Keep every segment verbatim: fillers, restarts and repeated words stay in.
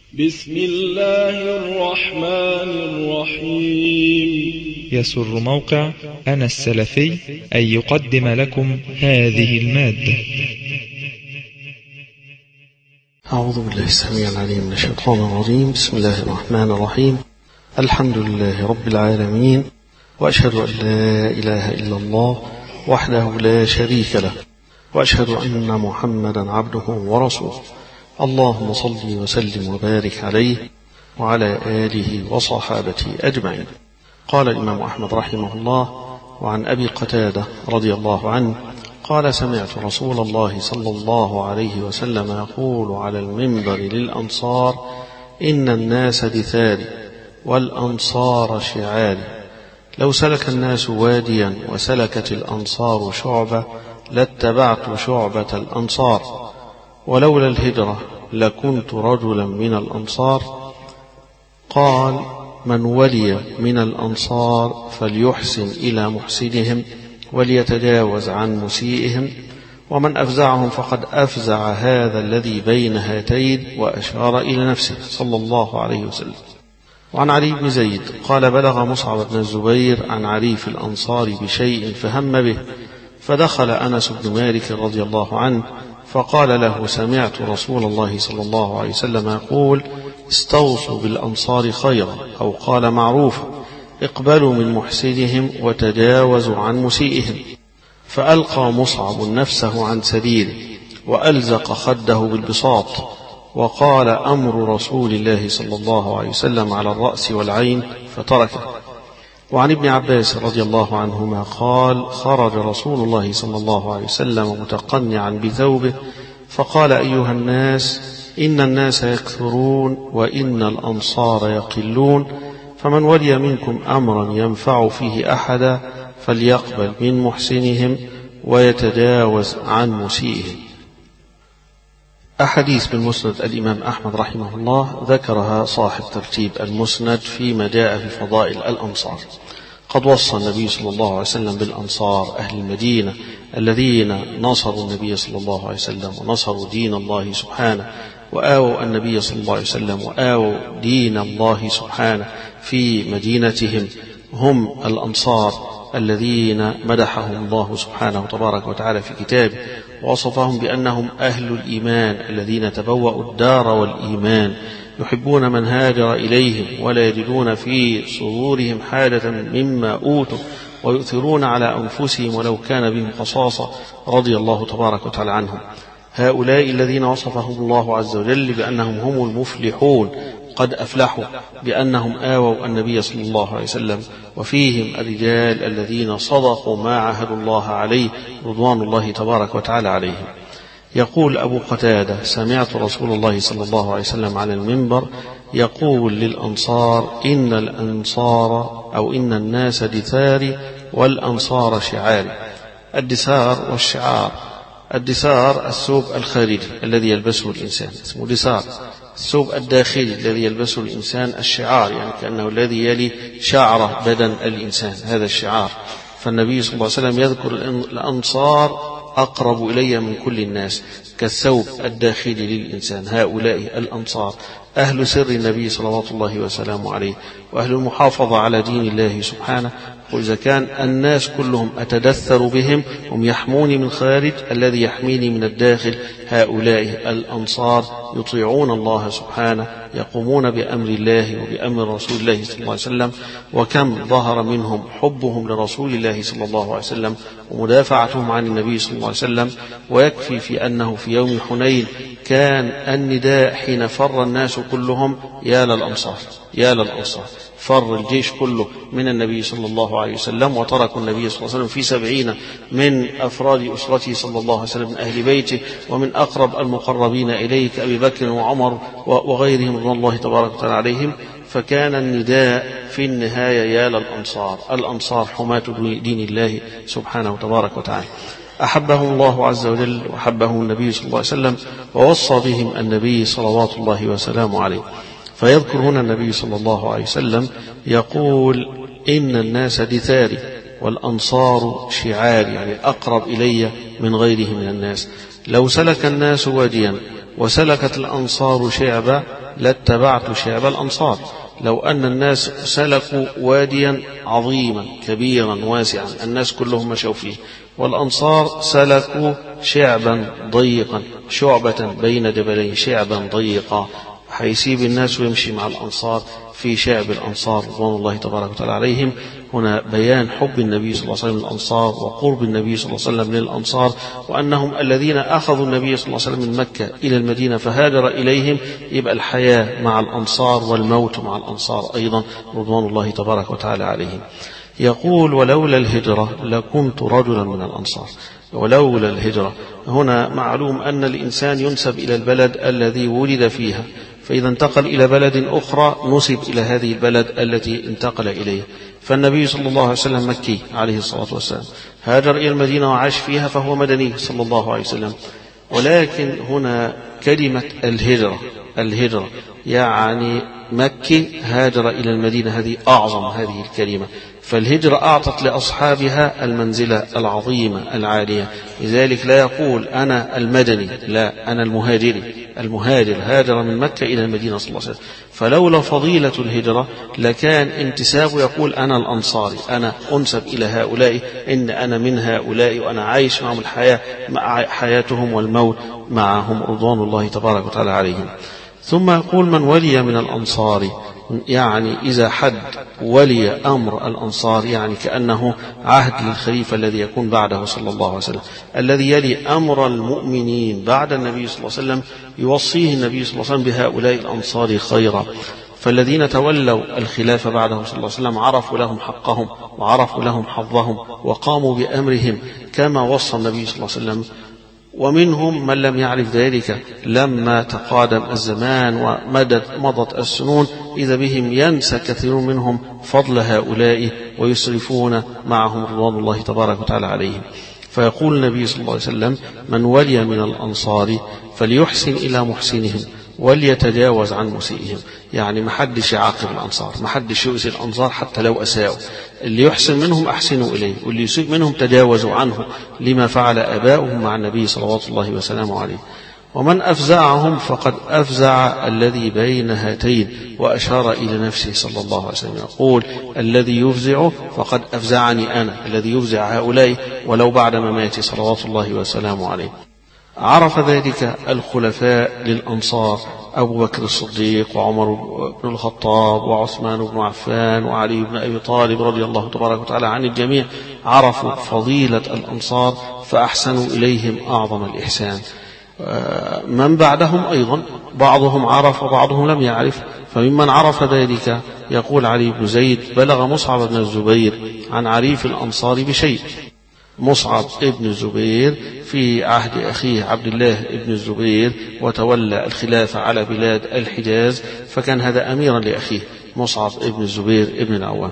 بسم الله الرحمن الرحيم. يسر موقع أنا السلفي أن يقدم لكم هذه المادة. أعوذ بالله السميع العليم من الشيطان الرجيم. بسم الله الرحمن الرحيم. الحمد لله رب العالمين، وأشهد أن لا إله إلا الله وحده لا شريك له، وأشهد أن محمدا عبده ورسوله. اللهم صل وسلم وبارك عليه وعلى آله وصحابته أجمعين. قال الإمام أحمد رحمه الله: وعن أبي قتادة رضي الله عنه قال: سمعت رسول الله صلى الله عليه وسلم يقول على المنبر للأنصار: إن الناس دثاري والأنصار شعاري، لو سلك الناس واديا وسلكت الأنصار شعبة لاتبعت شعبة الأنصار، ولولا الهجرة لكنت رجلا من الأنصار. قال: من ولي من الأنصار فليحسن إلى محسنهم وليتجاوز عن مسيئهم، ومن أفزعهم فقد أفزع هذا الذي بين هاتين، وأشار إلى نفسه صلى الله عليه وسلم. وعن علي بن زيد قال: بلغ مصعب بن الزبير عن عريف الأنصار بشيء فهم به، فدخل أنس بن مالك رضي الله عنه فقال له: سمعت رسول الله صلى الله عليه وسلم يقول: استوصوا بالأنصار خيرا، أو قال معروفا، اقبلوا من محسنهم وتجاوزوا عن مسيئهم. فألقى مصعب نفسه عن سديره وألزق خده بالبساط، وقال: أمر رسول الله صلى الله عليه وسلم على الرأس والعين، فتركه. وعن ابن عباس رضي الله عنهما قال: خرج رسول الله صلى الله عليه وسلم متقنعا بثوبه فقال: أيها الناس، إن الناس يكثرون وإن الأنصار يقلون، فمن ولي منكم أمرا ينفع فيه أحدا فليقبل من محسنهم ويتجاوز عن مسيئهم. أحاديث من مسند الإمام أحمد رحمه الله ذكرها صاحب ترتيب المسند فيما جاء في فضائل الأنصار. قد وصى النبي صلى الله عليه وسلم بالأنصار أهل المدينة الذين نصروا النبي صلى الله عليه وسلم ونصروا دين الله سبحانه، وآووا النبي صلى الله عليه وسلم وآووا دين الله سبحانه في مدينتهم، هم الأنصار الذين مدحهم الله سبحانه وتبارك وتعالى في كتابه، ووصفهم بأنهم أهل الإيمان الذين تبوأوا الدار والإيمان، يحبون من هاجر إليهم ولا يجدون في صدورهم حاجة مما أوتوا، ويؤثرون على أنفسهم ولو كان بهم خصاصة، رضي الله تبارك وتعالى عنهم. هؤلاء الذين وصفهم الله عز وجل بأنهم هم المفلحون، قد أفلحوا بأنهم آووا النبي صلى الله عليه وسلم، وفيهم الرجال الذين صدقوا ما عاهدوا الله عليه رضوان الله تبارك وتعالى عليهم. يقول أبو قتادة: سمعت رسول الله صلى الله عليه وسلم على المنبر يقول للأنصار: إن الأنصار أو إن الناس دثاري والأنصار شعاري. الدثار والشعار: الدثار الثوب الخارجي الذي يلبسه الإنسان اسمه دثار، الثوب الداخلي الذي يلبسه الإنسان الشعار، يعني كأنه الذي يلي شعر بدن الإنسان، هذا الشعار. فالنبي صلى الله عليه وسلم يذكر الأنصار أقرب إلي من كل الناس كالثوب الداخلي للإنسان. هؤلاء الأنصار أهل سر النبي صلوات الله وسلامه عليه، وأهل المحافظة على دين الله سبحانه. وإذا كان الناس كلهم أتدثر بهم، هم يحموني من خارج، الذي يحميني من الداخل هؤلاء الأنصار يطيعون الله سبحانه، يقومون بأمر الله وبأمر رسول الله صلى الله عليه وسلم. وكم ظهر منهم حبهم لرسول الله صلى الله عليه وسلم ومدافعتهم عن النبي صلى الله عليه وسلم. ويكفي في أنه في يوم حنين كان النداء حين فر الناس كلهم: يا للأنصار، يا للأنصار. فر الجيش كله من النبي صلى الله عليه وسلم، وتركوا النبي صلى الله عليه وسلم في سبعين من أفراد أسرته صلى الله عليه وسلم من أهل بيته ومن أقرب المقربين إليه كأبي بكر وعمر وغيرهم رضي الله تبارك وتعالى عليهم. فكان النداء في النهاية: يا للأنصار. الأنصار حماة دين الله سبحانه وتبارك وتعالى، أحبهم الله عز وجل وحبهم النبي صلى الله عليه وسلم، ووصى بهم النبي صلوات الله وسلامه عليه. فيذكر هنا النبي صلى الله عليه وسلم يقول: إن الناس دثاري والأنصار شعاري، يعني أقرب إلي من غيره من الناس. لو سلك الناس واديا وسلكت الأنصار شعبا لاتبعت شعب الأنصار. لو أن الناس سلكوا واديا عظيما كبيرا واسعا الناس كلهم مشوا فيه، والأنصار سلكوا شعبا ضيقا شعبة بين جبلين شعبا ضيقا، حيسيب الناس ويمشي مع الأنصار في شعب الأنصار رضوان الله تبارك وتعالى عليهم. هنا بيان حب النبي صلى الله عليه وسلم للأنصار وقرب النبي صلى الله عليه وسلم للأنصار، وأنهم الذين أخذوا النبي صلى الله عليه وسلم من مكة إلى المدينة فهاجر إليهم، يبقى الحياة مع الأنصار والموت مع الأنصار أيضا رضوان الله تبارك وتعالى عليهم. يقول ولولا الهجرة لكنت رجلا من الأنصار. ولولا الهجرة هنا معلوم أن الإنسان ينسب إلى البلد الذي ولد فيها، فإذا انتقل إلى بلد أخرى نسب إلى هذه البلد التي انتقل إليها. فالنبي صلى الله عليه وسلم مكي عليه الصلاة والسلام، هاجر إلى المدينة وعاش فيها فهو مدني صلى الله عليه وسلم. ولكن هنا كلمة الهجرة الهجرة يعني مكي هاجر إلى المدينة، هذه أعظم هذه الكلمة. فالهجرة أعطت لأصحابها المنزلة العظيمة العالية، لذلك لا يقول أنا المدني، لا أنا المهاجري. المهاجر هاجر من مكة إلى المدينة صلى الله عليه وسلم. فلولا فضيلة الهجرة لكان انتسابه يقول أنا الأنصاري، أنا أنسب إلى هؤلاء، إن أنا من هؤلاء وأنا عايش معهم الحياة مع حياتهم والموت معهم رضوان الله تبارك وتعالى عليهم. ثم يقول من ولي من الأنصار، يعني إذا حد ولي أمر الأنصار يعني كأنه عهد للخليفة الذي يكون بعده صلى الله عليه وسلم، الذي يلي أمر المؤمنين بعد النبي صلى الله عليه وسلم، يوصيه النبي صلى الله عليه وسلم بهؤلاء الأنصار خيرا. فالذين تولوا الخلافة بعده صلى الله عليه وسلم عرفوا لهم حقهم وعرفوا لهم حظهم وقاموا بأمرهم كما وصى النبي صلى الله عليه وسلم. ومنهم من لم يعرف ذلك، لما تقادم الزمان ومدت مضت السنون إذا بهم ينسى كثير منهم فضل هؤلاء ويسرفون معهم رضوان الله تبارك وتعالى عليهم. فيقول النبي صلى الله عليه وسلم من ولي من الأنصار فليحسن إلى محسنهم وليتجاوز عن مسيئهم، يعني ما حدش يعاقب الأنصار، ما حدش يؤذي الأنصار حتى لو أساءوا، اللي يحسن منهم أحسنوا إليه واللي يسيء منهم تجاوزوا عنه، لما فعل آباؤهم مع النبي صلوات الله وسلامه عليه. ومن أفزعهم فقد أفزع الذي بين هاتين، وأشار إلى نفسه صلى الله عليه وسلم يقول الذي يفزع فقد أفزعني أنا، الذي يفزع هؤلاء ولو بعد مماتي صلوات الله وسلامه عليه. عرف ذلك الخلفاء للأنصار أبو بكر الصديق وعمر بن الخطاب وعثمان بن عفان وعلي بن أبي طالب رضي الله تبارك وتعالى عن الجميع، عرفوا فضيلة الأنصار فأحسنوا إليهم أعظم الإحسان. من بعدهم أيضا بعضهم عرف وبعضهم لم يعرف، فممن عرف ذلك يقول علي بن زيد بلغ مصعب بن الزبير عن عريف الأنصار بشيء. مصعب ابن الزبير في عهد أخيه عبد الله ابن الزبير وتولى الخلافة على بلاد الحجاز، فكان هذا أميرا لأخيه مصعب ابن الزبير ابن العوام.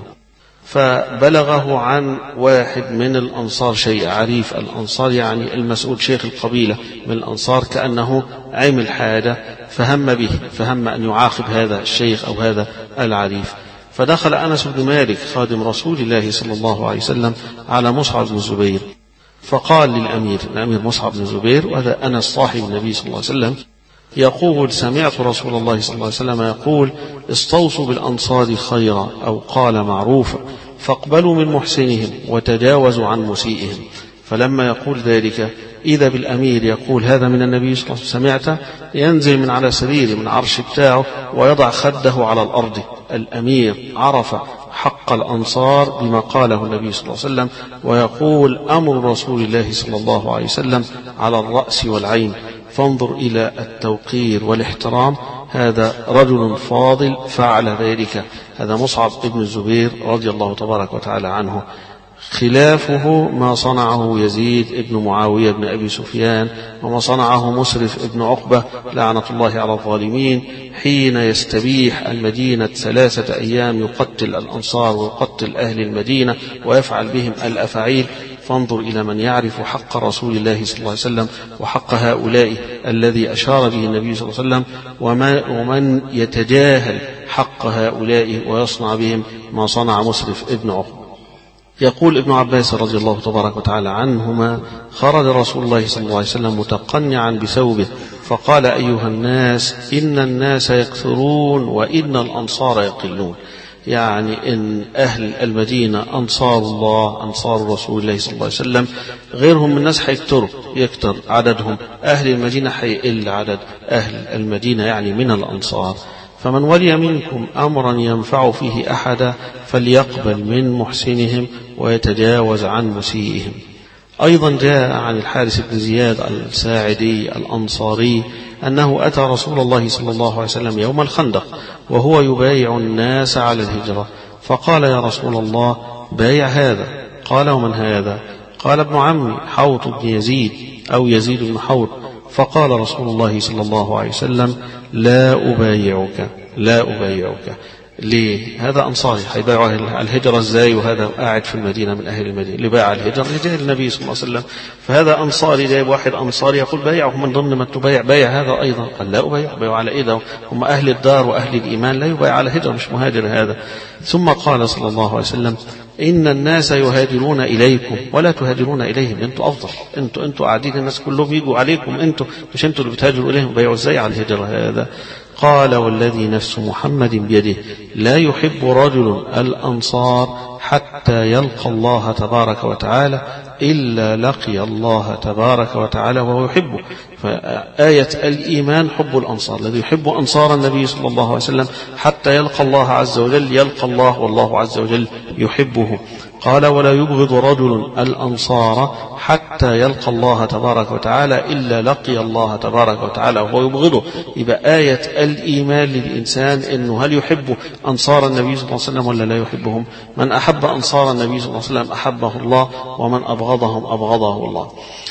فبلغه عن واحد من الأنصار شيء، عريف الأنصار يعني المسؤول شيخ القبيلة من الأنصار، كأنه عمل حاجة فهم به، فهم أن يعاقب هذا الشيخ أو هذا العريف. فدخل أنس بن مالك خادم رسول الله صلى الله عليه وسلم على مصعب بن الزبير، فقال للأمير، الأمير مصعب بن الزبير وهذا أنس صاحب النبي صلى الله عليه وسلم، يقول سمعت رسول الله صلى الله عليه وسلم يقول استوصوا بالأنصار خيرا، أو قال معروفا، فاقبلوا من محسنهم وتجاوزوا عن مسيئهم. فلما يقول ذلك إذا بالأمير يقول هذا من النبي صلى الله عليه وسلم، سمعت، ينزل من على سريره من عرش بتاعه ويضع خده على الأرض. الأمير عرف حق الأنصار بما قاله النبي صلى الله عليه وسلم، ويقول أمر رسول الله صلى الله عليه وسلم على الرأس والعين، فانظر إلى التوقير والاحترام. هذا رجل فاضل فعل ذلك، هذا مصعب ابن الزبير رضي الله تبارك وتعالى عنه. خلافه ما صنعه يزيد ابن معاوية بن أبي سفيان، وما صنعه مسرف ابن عقبة لعنة الله على الظالمين، حين يستبيح المدينة ثلاثة أيام يقتل الأنصار ويقتل أهل المدينة ويفعل بهم الأفاعيل. فانظر إلى من يعرف حق رسول الله صلى الله عليه وسلم وحق هؤلاء الذي أشار به النبي صلى الله عليه وسلم، ومن يتجاهل حق هؤلاء ويصنع بهم ما صنع مسرف ابن عقبة. يقول ابن عباس رضي الله تبارك وتعالى عنهما خرج رسول الله صلى الله عليه وسلم متقنعا بثوبه، فقال أيها الناس إن الناس يكثرون وإن الأنصار يقلون، يعني إن أهل المدينة أنصار الله أنصار رسول الله صلى الله عليه وسلم، غيرهم من الناس حيكتروا يكتر عددهم، أهل المدينة حيقل عدد أهل المدينة يعني من الأنصار. فمن ولي منكم أمرا ينفع فيه أحدا فليقبل من محسنهم ويتجاوز عن مسيئهم. أيضا جاء عن الحارث بن زياد الساعدي الأنصاري أنه أتى رسول الله صلى الله عليه وسلم يوم الخندق وهو يبايع الناس على الهجرة، فقال يا رسول الله بايع هذا. قال ومن هذا؟ قال ابن عمي حوط بن يزيد أو يزيد بن حوط. فقال رسول الله صلى الله عليه وسلم لا أبايعك لا أبايعك. ليه؟ هذا أنصاري حيبايع الهجرة ازاي وهذا قاعد في المدينة من أهل المدينة؟ اللي بايع الهجرة رجال النبي صلى الله عليه وسلم، فهذا أنصاري جايب واحد أنصاري يقول بايعه من ضمن ما تبايع بايع هذا أيضا. قال لا أبايع، بايع على إيه ده؟ هم أهل الدار وأهل الإيمان، لا يبايع على هجرة مش مهاجر هذا. ثم قال صلى الله عليه وسلم إن الناس يهاجرون إليكم ولا تهاجرون إليهم، أنتوا أفضل، أنتوا أنتوا قاعدين الناس كلهم يجوا عليكم، أنتوا مش أنتوا اللي بتهاجروا إليهم، بايعوا ازاي على الهجرة هذا؟ قال والذي نفس محمد بيده لا يحب رجل الأنصار حتى يلقى الله تبارك وتعالى إلا لقي الله تبارك وتعالى وهو يحبه. فآية الإيمان حب الأنصار، الذي يحب أنصار النبي صلى الله عليه وسلم حتى يلقى الله عز وجل يلقى الله والله عز وجل يحبه. قال ولا يبغض رجل الأنصار حتى يلقى الله تبارك وتعالى إلا لقي الله تبارك وتعالى وهو يبغضه. يبقى آية الإيمان للإنسان إنه هل يحب أنصار النبي صلى الله عليه وسلم ولا لا يحبهم؟ من أحب أنصار النبي صلى الله عليه وسلم أحبه الله، ومن أبغضهم أبغضه الله.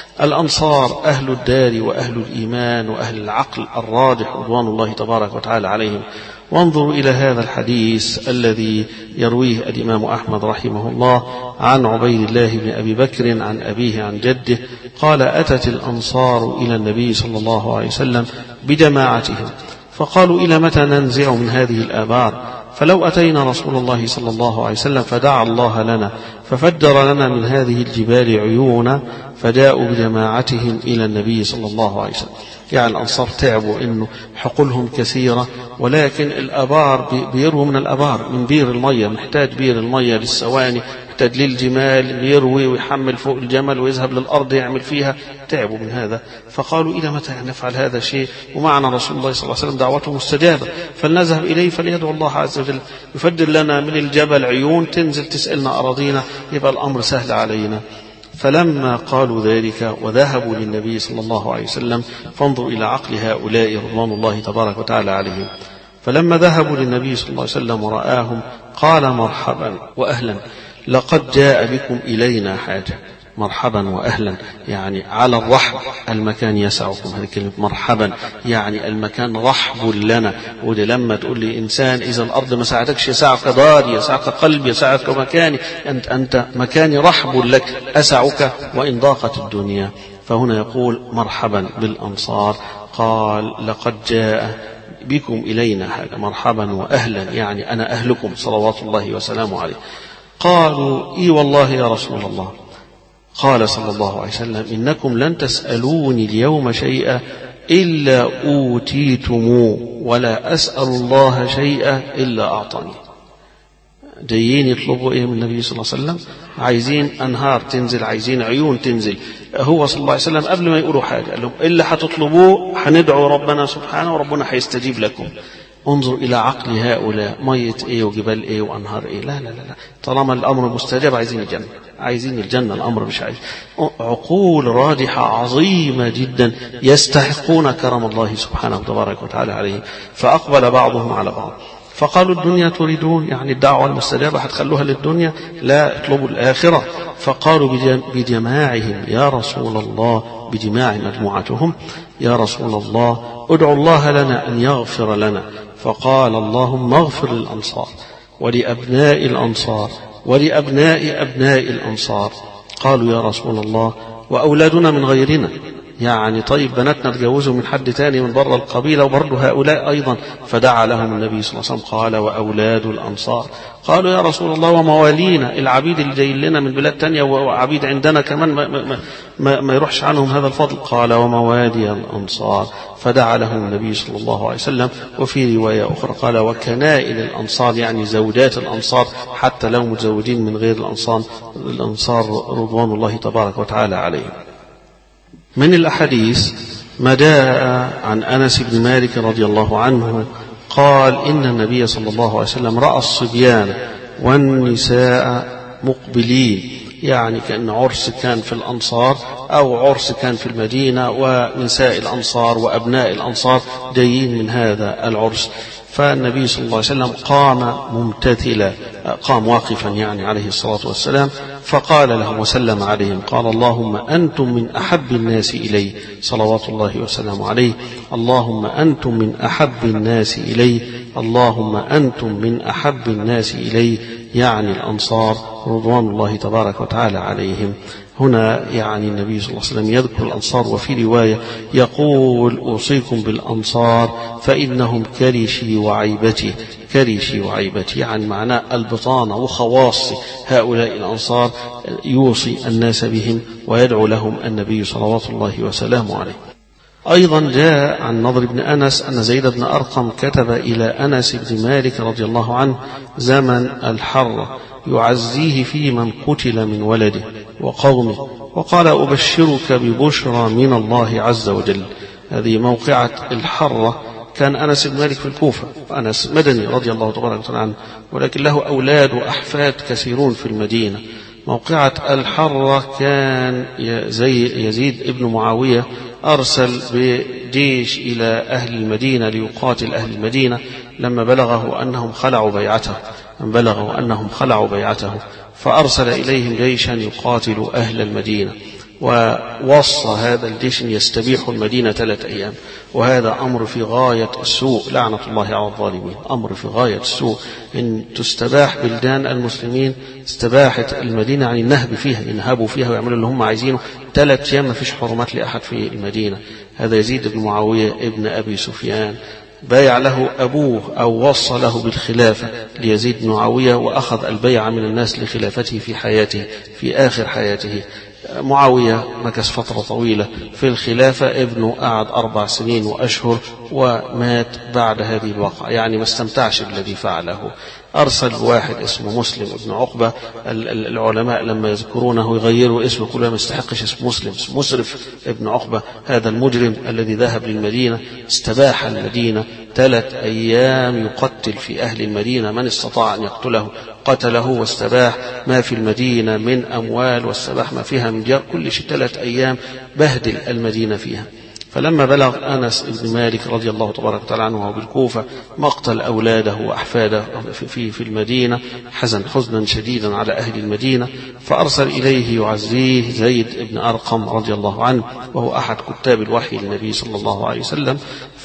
الأنصار أهل الدار وأهل الإيمان وأهل العقل الراجح رضوان الله تبارك وتعالى عليهم. وانظروا إلى هذا الحديث الذي يرويه الإمام أحمد رحمه الله عن عبيد الله بن أبي بكر عن أبيه عن جده قال أتت الأنصار إلى النبي صلى الله عليه وسلم بجماعتهم فقالوا إلى متى ننزع من هذه الآبار؟ فلو أتينا رسول الله صلى الله عليه وسلم فدعا الله لنا ففجر لنا من هذه الجبال عيونا فجاءوا بجماعتهم إلى النبي صلى الله عليه وسلم. يعني الأنصار تعبوا إنه حقولهم كثيرة، ولكن الأبار بيروا من الأبار من بير المية، محتاج بير المية للسواني، محتاج للجمال يروي ويحمل فوق الجمل ويذهب للأرض يعمل فيها. تعبوا من هذا فقالوا إلى متى نفعل هذا الشيء ومعنا رسول الله صلى الله عليه وسلم دعوته مستجابة، فلنذهب إليه فليدعو الله عز وجل يفجر لنا من الجبل عيون تنزل تسألنا أراضينا، يبقى الأمر سهل علينا. فلما قالوا ذلك وذهبوا للنبي صلى الله عليه وسلم، فانظروا إلى عقل هؤلاء رضوان الله تبارك وتعالى عليهم، فلما ذهبوا للنبي صلى الله عليه وسلم ورآهم قال مرحبا وأهلا لقد جاء بكم إلينا حاجة. مرحبا وأهلا يعني على الرحب، المكان يسعكم. هذه كلمة مرحبا يعني المكان رحب لنا. وده لما تقول لي إنسان إذا الأرض ما ساعدكش يسعك داري يسعك قلبي يسعك مكاني، أنت, أنت مكاني رحب لك أسعك وإن ضاقت الدنيا. فهنا يقول مرحبا بالأنصار، قال لقد جاء بكم إلينا حاجة. مرحبا وأهلا يعني أنا أهلكم صلوات الله وسلامه عليه. قالوا إي والله يا رسول الله. قال صلى الله عليه وسلم إنكم لن تسألوني اليوم شيئا إلا أوتيتموه ولا أسأل الله شيئا إلا أعطاني. جايين يطلبوا إيه من النبي صلى الله عليه وسلم؟ عايزين أنهار تنزل، عايزين عيون تنزل. هو صلى الله عليه وسلم قبل ما يقولوا حاجة قال لهم إلا هتطلبوه هندعو ربنا سبحانه وربنا هيستجيب لكم. انظر إلى عقل هؤلاء، مية إيه وجبال إيه وأنهار إيه؟ لا لا لا، طالما الأمر مستجاب عايزين الجنة، عايزين الجنة، الأمر مش عايز. عقول راجحة عظيمة جدا يستحقون كرم الله سبحانه وتبارك وتعالى عليهم. فأقبل بعضهم على بعض فقالوا الدنيا تريدون، يعني الدعوة المستجابة هتخلوها للدنيا؟ لا، اطلبوا الآخرة. فقالوا بجماعهم يا رسول الله، بجماع مجموعتهم يا رسول الله ادعوا الله لنا أن يغفر لنا. فقال اللهم اغفر للأنصار ولأبناء الأنصار ولأبناء أبناء الأنصار. قالوا يا رسول الله وأولادنا من غيرنا، يعني طيب بناتنا تجوزوا من حد تاني من بره القبيلة وبرضه هؤلاء أيضا. فدعا لهم النبي صلى الله عليه وسلم قال وأولاد الأنصار. قالوا يا رسول الله وموالينا، العبيد اللي جايين لنا من بلاد تانية وعبيد عندنا كمان ما, ما, ما, ما يروحش عنهم هذا الفضل. قال وموالي الأنصار. فدعا لهم النبي صلى الله عليه وسلم. وفي رواية أخرى قال وكنائل الأنصار، يعني زوجات الأنصار حتى لو متزوجين من غير الأنصار الأنصار رضوان الله تبارك وتعالى عليهم. من الأحاديث ما جاء عن أنس بن مالك رضي الله عنه قال إن النبي صلى الله عليه وسلم رأى الصبيان والنساء مقبلين، يعني كأن عرس كان في الأنصار أو عرس كان في المدينة ونساء الأنصار وأبناء الأنصار جايين من هذا العرس. فالنبي صلى الله عليه وسلم قام ممتثلا، قام واقفا يعني عليه الصلاة والسلام، فقال لهم وسلم عليهم قال اللهم أنتم من أحب الناس إلي صلوات الله وسلامه عليه، اللهم أنتم من أحب الناس إلي، اللهم أنتم من أحب الناس إلي، يعني الأنصار رضوان الله تبارك وتعالى عليهم. هنا يعني النبي صلى الله عليه وسلم يذكر الأنصار، وفي رواية يقول أوصيكم بالأنصار فإنهم كرشي وعيبتي، كرشي وعيبتي يعني معناه البطانة وخواص هؤلاء الأنصار، يوصي الناس بهم ويدعو لهم النبي صلوات الله وسلامه عليه. أيضا جاء عن نضر بن أنس أن زيد بن أرقم كتب إلى أنس بن مالك رضي الله عنه زمن الحرة يعزيه في من قتل من ولده وقومه، وقال أبشرك ببشرى من الله عز وجل. هذه موقعة الحرة. كان أنس بن مالك في الكوفة، أنس مدني رضي الله تبارك وتعالى عنه، ولكن له أولاد وأحفاد كثيرون في المدينة. موقعة الحرة كان زي يزيد ابن معاوية أرسل بجيش إلى أهل المدينة ليقاتل أهل المدينة لما بلغه أنهم خلعوا بيعته بلغوا أنهم خلعوا بيعته فأرسل إليهم جيشا يقاتل أهل المدينة، ووصى هذا الجيش يستبيح المدينة ثلاثة أيام، وهذا أمر في غاية السوء، لعنة الله على الظالمين، أمر في غاية السوء. إن تستباح بلدان المسلمين، استباحت المدينة عن النهب فيها، ينهبوا فيها ويعملوا اللي هم عايزينه ثلاثة أيام، ما فيش حرمات لأحد في المدينة. هذا يزيد بن معاوية ابن أبي سفيان بايع له أبوه أو وصى له بالخلافة ليزيد بن معاوية، وأخذ البيع من الناس لخلافته في حياته في آخر حياته. معاوية مكث فترة طويلة في الخلافة، ابنه قعد أربع سنين وأشهر ومات بعد هذه الواقعة، يعني ما استمتعش بالذي فعله. أرسل واحد اسمه مسلم ابن عقبة، العلماء لما يذكرونه يغيروا اسمه، كله ما يستحقش اسم مسلم، اسم مسرف ابن عقبة، هذا المجرم الذي ذهب للمدينة استباح المدينة ثلاث أيام، يقتل في أهل المدينة من استطاع أن يقتله قتله، واستباح ما في المدينة من أموال، واستباح ما فيها من ديار، كل شيء ثلاث أيام بهدل المدينة فيها. فلما بلغ أنس بن مالك رضي الله تبارك وتعالى عنه بالكوفة مقتل أولاده وأحفاده في في المدينة، حزن حزنا شديدا على أهل المدينة، فأرسل إليه يعزيه زيد بن أرقم رضي الله عنه، وهو أحد كتاب الوحي للنبي صلى الله عليه وسلم،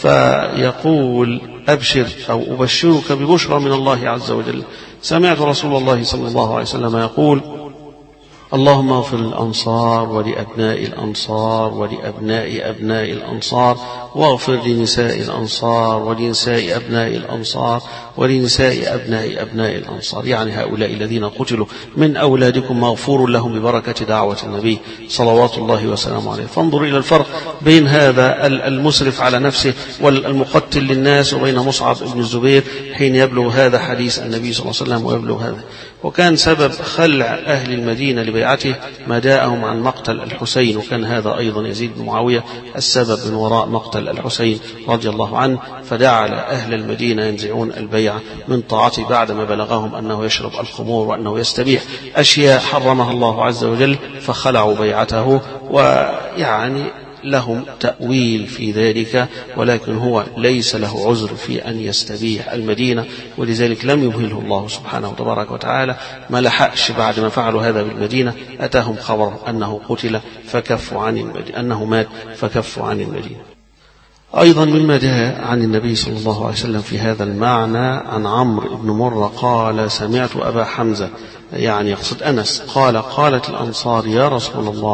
فيقول أبشر أو أبشرك ببشرى من الله عز وجل. سمعت رسول الله صلى الله عليه وسلم يقول اللهم اغفر للأنصار ولأبناء الأنصار ولأبناء أبناء الأنصار، واغفر لنساء الأنصار ولنساء أبناء الأنصار ولنساء أبناء أبناء الأنصار، يعني هؤلاء الذين قتلوا من أولادكم مغفور لهم ببركة دعوة النبي صلوات الله وسلامه عليه. فانظر إلى الفرق بين هذا المسرف على نفسه والمقتل للناس وبين مصعب بن الزبير حين يبلغ هذا حديث النبي صلى الله عليه وسلم ويبلغ هذا. وكان سبب خلع أهل المدينة لبيعته ما جاءهم عن مقتل الحسين، وكان هذا أيضا يزيد بن معاوية السبب من وراء مقتل الحسين رضي الله عنه، فجعل أهل المدينة ينزعون البيعة من طاعته بعدما بلغهم أنه يشرب الخمور وأنه يستبيح أشياء حرمها الله عز وجل، فخلعوا بيعته. ويعني لهم تأويل في ذلك، ولكن هو ليس له عذر في أن يستبيح المدينة، ولذلك لم يمهله الله سبحانه وتبارك وتعالى، ما لحقش بعد ما فعلوا هذا بالمدينة أتاهم خبر أنه قتل فكفوا عن المدينة، أنه مات فكفوا عن المدينة. أيضا مما جاء عن النبي صلى الله عليه وسلم في هذا المعنى عن عمرو بن مرة قال سمعت أبا حمزة، يعني يقصد أنس، قال قالت الأنصار يا رسول الله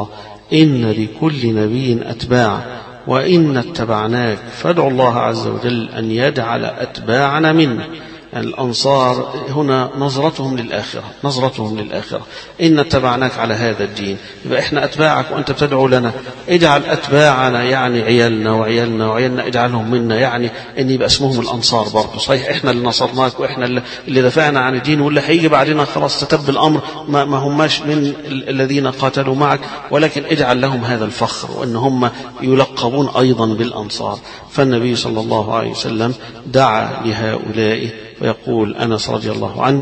إن لكل نبي أتباع وإن اتبعناك فادعوا الله عز وجل أن يجعل أتباعنا منا. الأنصار هنا نظرتهم للآخرة، نظرتهم للآخرة. إن اتبعناك على هذا الدين، يبقى إحنا أتباعك وأنت بتدعو لنا، اجعل أتباعنا يعني عيالنا وعيالنا وعيالنا اجعلهم منا، يعني إن يبقى اسمهم الأنصار برضه. صحيح إحنا اللي نصرناك وإحنا اللي دفعنا عن الدين، واللي هيجي بعدنا خلاص تتب الأمر ما, ما هماش من الذين قاتلوا معك، ولكن اجعل لهم هذا الفخر وأن هم يلقبون أيضا بالأنصار. فالنبي صلى الله عليه وسلم دعا لهؤلاء، ويقول أنس رضي الله عنه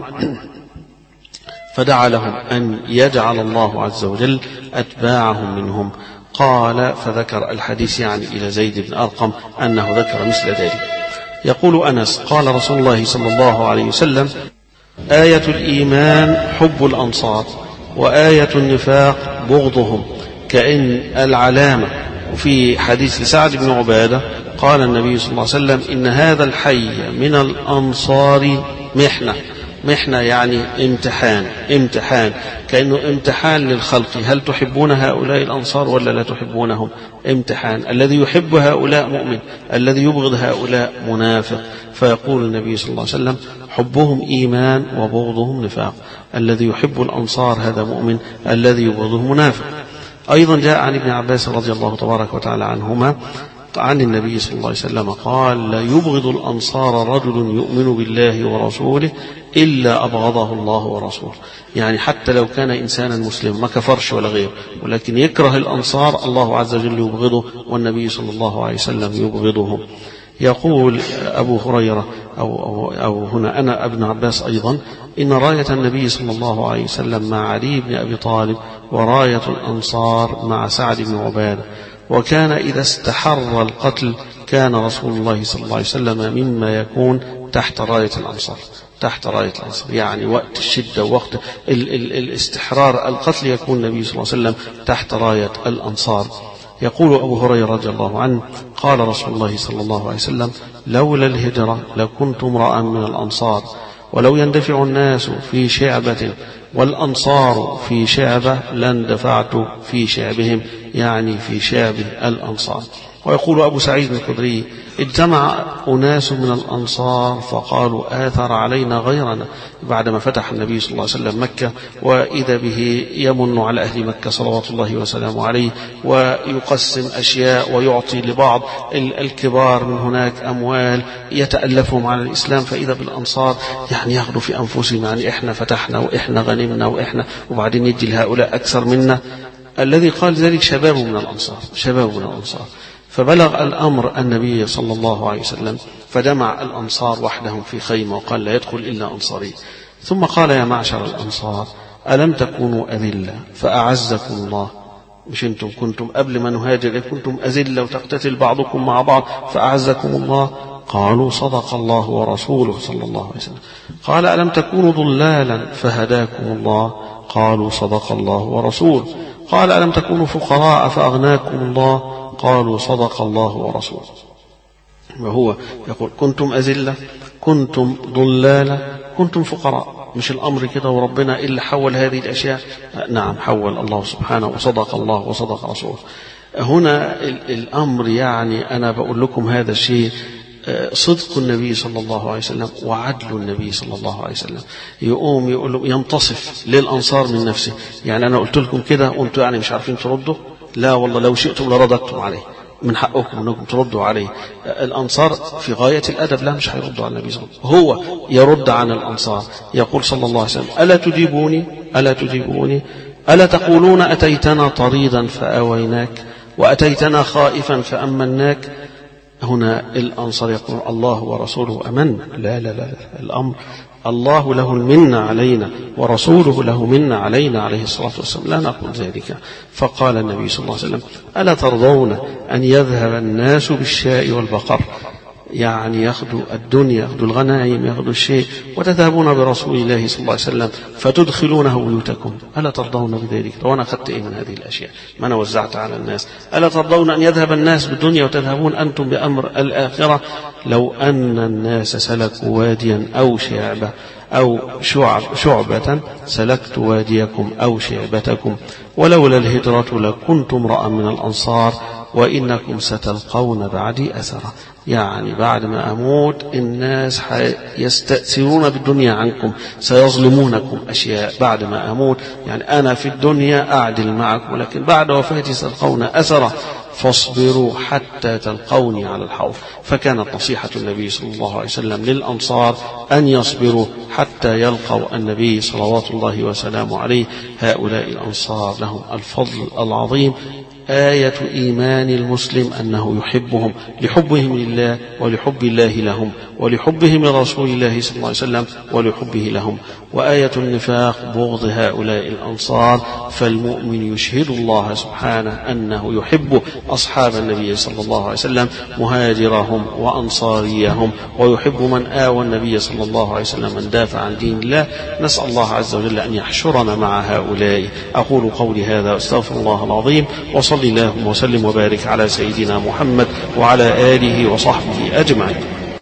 فدعا لهم أن يجعل الله عز وجل أتباعهم منهم. قال فذكر الحديث يعني إلى زيد بن أرقم أنه ذكر مثل ذلك. يقول أنس قال رسول الله صلى الله عليه وسلم آية الإيمان حب الأنصار وآية النفاق بغضهم، كأن العلامة. في حديث لسعد بن عبادة قال النبي صلى الله عليه وسلم إن هذا الحي من الأنصار محنة. محنة يعني امتحان، امتحان كأنه امتحان للخلق، هل تحبون هؤلاء الأنصار ولا لا تحبونهم؟ امتحان. الذي يحب هؤلاء مؤمن، الذي يبغض هؤلاء منافق. فيقول النبي صلى الله عليه وسلم حبهم إيمان وبغضهم نفاق. الذي يحب الأنصار هذا مؤمن، الذي يبغضه منافق. أيضا جاء عن ابن عباس رضي الله تبارك وتعالى عنهما عن النبي صلى الله عليه وسلم قال لا يبغض الأنصار رجل يؤمن بالله ورسوله إلا أبغضه الله ورسوله. يعني حتى لو كان إنسانا مسلما ما كفرش ولا غير، ولكن يكره الأنصار الله عز وجل يبغضه، والنبي صلى الله عليه وسلم يبغضه. يقول أبو هريرة أو, أو, أو هنا أنا ابن عباس أيضا إن راية النبي صلى الله عليه وسلم مع علي بن أبي طالب وراية الأنصار مع سعد بن عبادة. وكان إذا استحر القتل كان رسول الله صلى الله عليه وسلم مما يكون تحت راية الأنصار، تحت راية الأنصار. يعني وقت الشدة ووقت ال ال الاستحرار القتل يكون النبي صلى الله عليه وسلم تحت راية الأنصار. يقول أبو هريرة رضي الله عنه قال رسول الله صلى الله عليه وسلم لولا الهجرة لكنت امرأ من الأنصار، ولو يندفع الناس في شعبة والأنصار في شعبة لاندفعت في شعبهم، يعني في شعب الأنصار. ويقول أبو سعيد الخدري اجتمع أناس من الأنصار فقالوا آثر علينا غيرنا، بعدما فتح النبي صلى الله عليه وسلم مكة وإذا به يمن على أهل مكة صلوات الله وسلامه عليه ويقسم أشياء ويعطي لبعض الكبار من هناك أموال يتألفهم على الإسلام، فإذا بالأنصار يعني ياخذوا في أنفسهم يعني إحنا فتحنا وإحنا غنمنا وإحنا وبعدين يجي لهؤلاء أكثر منا. الذي قال ذلك شباب من الأنصار، شباب من الأنصار. فبلغ الأمر النبي صلى الله عليه وسلم فجمع الأنصار وحدهم في خيمة وقال لا يدخل إلا أنصاري. ثم قال يا معشر الأنصار ألم تكونوا أذلة فأعزكم الله؟ مش أنتم كنتم قبل ما نهاجر كنتم أذلة وتقتتل بعضكم مع بعض فأعزكم الله؟ قالوا صدق الله ورسوله صلى الله عليه وسلم. قال ألم تكونوا ضلالا فهداكم الله؟ قالوا صدق الله ورسوله. قال ألم تكونوا فقراء فأغناكم الله؟ قالوا صدق الله ورسوله. وهو يقول كنتم أذلة، كنتم ضلالة، كنتم فقراء. مش الأمر كده وربنا إلا حول هذه الأشياء؟ نعم حول الله سبحانه وصدق الله وصدق رسوله. هنا الأمر يعني أنا بقول لكم هذا الشيء صدق النبي صلى الله عليه وسلم وعدل النبي صلى الله عليه وسلم. يقوم يقول له ينتصف للأنصار من نفسه. يعني أنا قلت لكم كده وأنتم يعني مش عارفين تردوا؟ لا والله لو شئتم لرددتم عليه، من حقكم أنكم تردوا عليه. الأنصار في غاية الأدب لا مش هيردوا على النبي صلى الله عليه وسلم، هو يرد عن الأنصار. يقول صلى الله عليه وسلم ألا تجيبوني ألا تجيبوني ألا تقولون أتيتنا طريدا فآويناك وأتيتنا خائفا فأمناك؟ هنا الأنصار يقول الله ورسوله أمن. لا لا لا الأمر الله له المنة علينا ورسوله له منة علينا عليه الصلاة والسلام، لا نقول ذلك. فقال النبي صلى الله عليه وسلم ألا ترضون أن يذهب الناس بالشاء والبقر؟ يعني ياخذوا الدنيا، ياخذوا الغنائم، ياخذوا الشيء، وتذهبون برسول الله صلى الله عليه وسلم فتدخلونه بيوتكم، ألا ترضون بذلك؟ لو أنا أخذت إيه من هذه الأشياء ما أنا وزعت على الناس، ألا ترضون أن يذهب الناس بالدنيا وتذهبون أنتم بأمر الآخرة؟ لو أن الناس سلكوا واديا أو شعبة أو شعب شعبة سلكت واديكم أو شعبتكم، ولولا الهجرة لكنت امرأ من الأنصار وإنكم ستلقون بعدي أثرا. يعني بعد ما أموت الناس يستأثرون بالدنيا عنكم، سيظلمونكم أشياء بعد ما أموت. يعني أنا في الدنيا أعدل معكم، ولكن بعد وفاتي ستلقون أثرا، فاصبروا حتى تلقوني على الحوض. فكانت نصيحة النبي صلى الله عليه وسلم للأنصار أن يصبروا حتى يلقوا النبي صلوات الله وسلامه عليه. هؤلاء الأنصار لهم الفضل العظيم. آية إيمان المسلم أنه يحبهم لحبهم لله ولحب الله لهم ولحبهم لرسول الله صلى الله عليه وسلم ولحبه لهم. وآية النفاق بغض هؤلاء الأنصار، فالمؤمن يشهد الله سبحانه أنه يحب أصحاب النبي صلى الله عليه وسلم مهاجرهم وأنصاريهم، ويحب من آوى النبي صلى الله عليه وسلم من دافع عن دين الله. نسأل الله عز وجل أن يحشرنا مع هؤلاء. أقول قولي هذا واستغفر الله العظيم، وصلي اللهم وسلم وبارك على سيدنا محمد وعلى آله وصحبه أجمعين.